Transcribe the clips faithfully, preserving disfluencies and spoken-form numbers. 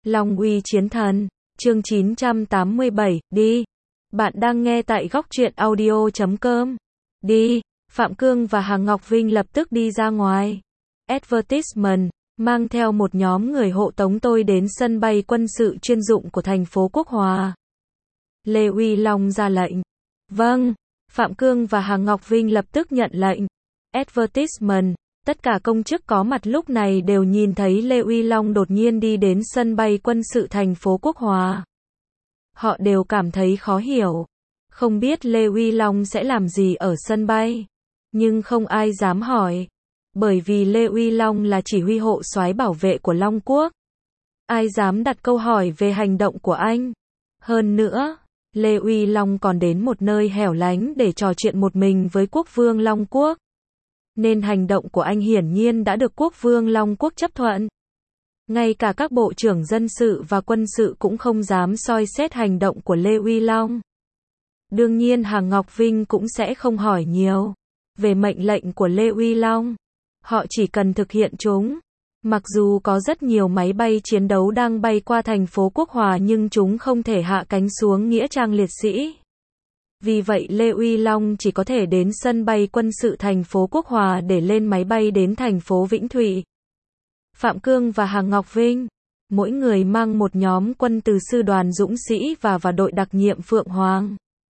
Long uy chiến thần, chương chín trăm tám mươi bảy, đi. Bạn đang nghe tại góc truyện audio chấm com. Đi. Phạm Cương và Hà Ngọc Vinh lập tức đi ra ngoài. Advertisement, mang theo một nhóm người hộ tống tôi đến sân bay quân sự chuyên dụng của thành phố Quốc Hòa. Lê Uy Long ra lệnh. Vâng. Phạm Cương và Hà Ngọc Vinh lập tức nhận lệnh. Advertisement. Tất cả công chức có mặt lúc này đều nhìn thấy Lê Uy Long đột nhiên đi đến sân bay quân sự thành phố Quốc Hòa. Họ đều cảm thấy khó hiểu. Không biết Lê Uy Long sẽ làm gì ở sân bay. Nhưng không ai dám hỏi. Bởi vì Lê Uy Long là chỉ huy hộ soái bảo vệ của Long Quốc. Ai dám đặt câu hỏi về hành động của anh. Hơn nữa, Lê Uy Long còn đến một nơi hẻo lánh để trò chuyện một mình với quốc vương Long Quốc. Nên hành động của anh hiển nhiên đã được quốc vương Long Quốc chấp thuận. Ngay cả các bộ trưởng dân sự và quân sự cũng không dám soi xét hành động của Lê Uy Long. Đương nhiên Hà Ngọc Vinh cũng sẽ không hỏi nhiều về mệnh lệnh của Lê Uy Long. Họ chỉ cần thực hiện chúng. Mặc dù có rất nhiều máy bay chiến đấu đang bay qua thành phố Quốc Hòa nhưng chúng không thể hạ cánh xuống nghĩa trang liệt sĩ. Vì vậy Lê Uy Long chỉ có thể đến sân bay quân sự thành phố Quốc Hòa để lên máy bay đến thành phố Vĩnh Thụy. Phạm Cương và Hà Ngọc Vinh, mỗi người mang một nhóm quân từ sư đoàn Dũng Sĩ và và đội đặc nhiệm Phượng Hoàng.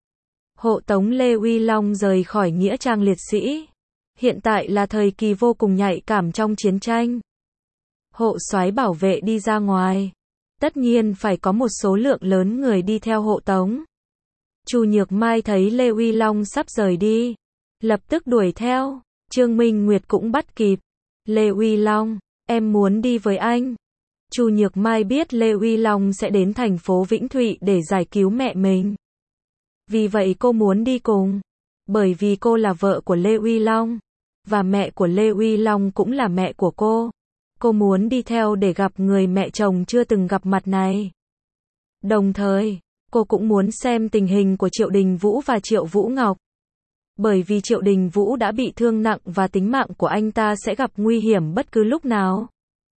Hộ tống Lê Uy Long rời khỏi nghĩa trang liệt sĩ. Hiện tại là thời kỳ vô cùng nhạy cảm trong chiến tranh. Hộ soái bảo vệ đi ra ngoài. Tất nhiên phải có một số lượng lớn người đi theo hộ tống. Chu Nhược Mai thấy Lê Uy Long sắp rời đi, lập tức đuổi theo. Trương Minh Nguyệt cũng bắt kịp. Lê Uy Long, em muốn đi với anh. Chu Nhược Mai biết Lê Uy Long sẽ đến thành phố Vĩnh Thụy để giải cứu mẹ mình. Vì vậy cô muốn đi cùng. Bởi vì cô là vợ của Lê Uy Long. Và mẹ của Lê Uy Long cũng là mẹ của cô. Cô muốn đi theo để gặp người mẹ chồng chưa từng gặp mặt này. Đồng thời, cô cũng muốn xem tình hình của Triệu Đình Vũ và Triệu Vũ Ngọc. Bởi vì Triệu Đình Vũ đã bị thương nặng và tính mạng của anh ta sẽ gặp nguy hiểm bất cứ lúc nào.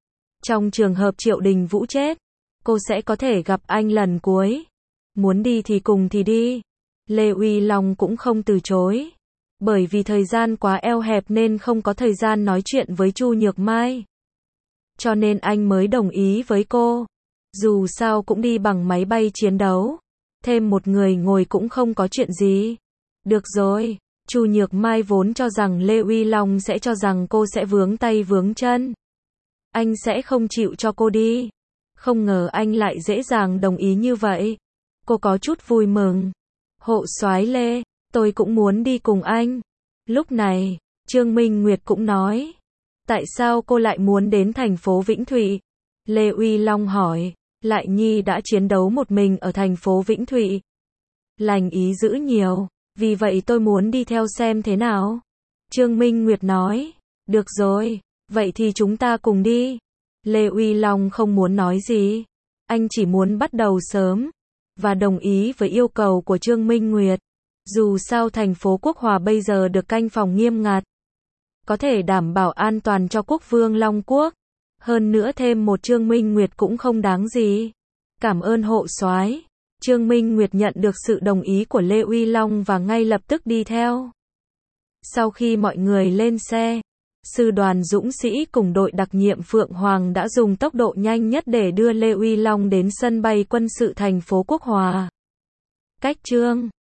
Trong trường hợp Triệu Đình Vũ chết, cô sẽ có thể gặp anh lần cuối. Muốn đi thì cùng thì đi. Lê Uy Long cũng không từ chối. Bởi vì thời gian quá eo hẹp nên không có thời gian nói chuyện với Chu Nhược Mai. Cho nên anh mới đồng ý với cô. Dù sao cũng đi bằng máy bay chiến đấu. Thêm một người ngồi cũng không có chuyện gì. Được rồi. Chu Nhược Mai vốn cho rằng Lê Uy Long sẽ cho rằng cô sẽ vướng tay vướng chân. Anh sẽ không chịu cho cô đi. Không ngờ anh lại dễ dàng đồng ý như vậy. Cô có chút vui mừng. Hộ soái Lê, tôi cũng muốn đi cùng anh. Lúc này, Trương Minh Nguyệt cũng nói. Tại sao cô lại muốn đến thành phố Vĩnh Thụy? Lê Uy Long hỏi. Lại Nhi đã chiến đấu một mình ở thành phố Vĩnh Thụy. Lành ý dữ nhiều. Vì vậy tôi muốn đi theo xem thế nào. Trương Minh Nguyệt nói. Được rồi. Vậy thì chúng ta cùng đi. Lê Uy Long không muốn nói gì. Anh chỉ muốn bắt đầu sớm. Và đồng ý với yêu cầu của Trương Minh Nguyệt. Dù sao thành phố Quốc Hòa bây giờ được canh phòng nghiêm ngặt. Có thể đảm bảo an toàn cho quốc vương Long Quốc. Hơn nữa thêm một Trương Minh Nguyệt cũng không đáng gì. Cảm ơn hộ soái. Trương Minh Nguyệt nhận được sự đồng ý của Lê Uy Long và ngay lập tức đi theo. Sau khi mọi người lên xe, sư đoàn Dũng Sĩ cùng đội đặc nhiệm Phượng Hoàng đã dùng tốc độ nhanh nhất để đưa Lê Uy Long đến sân bay quân sự thành phố Quốc Hòa. Cách chương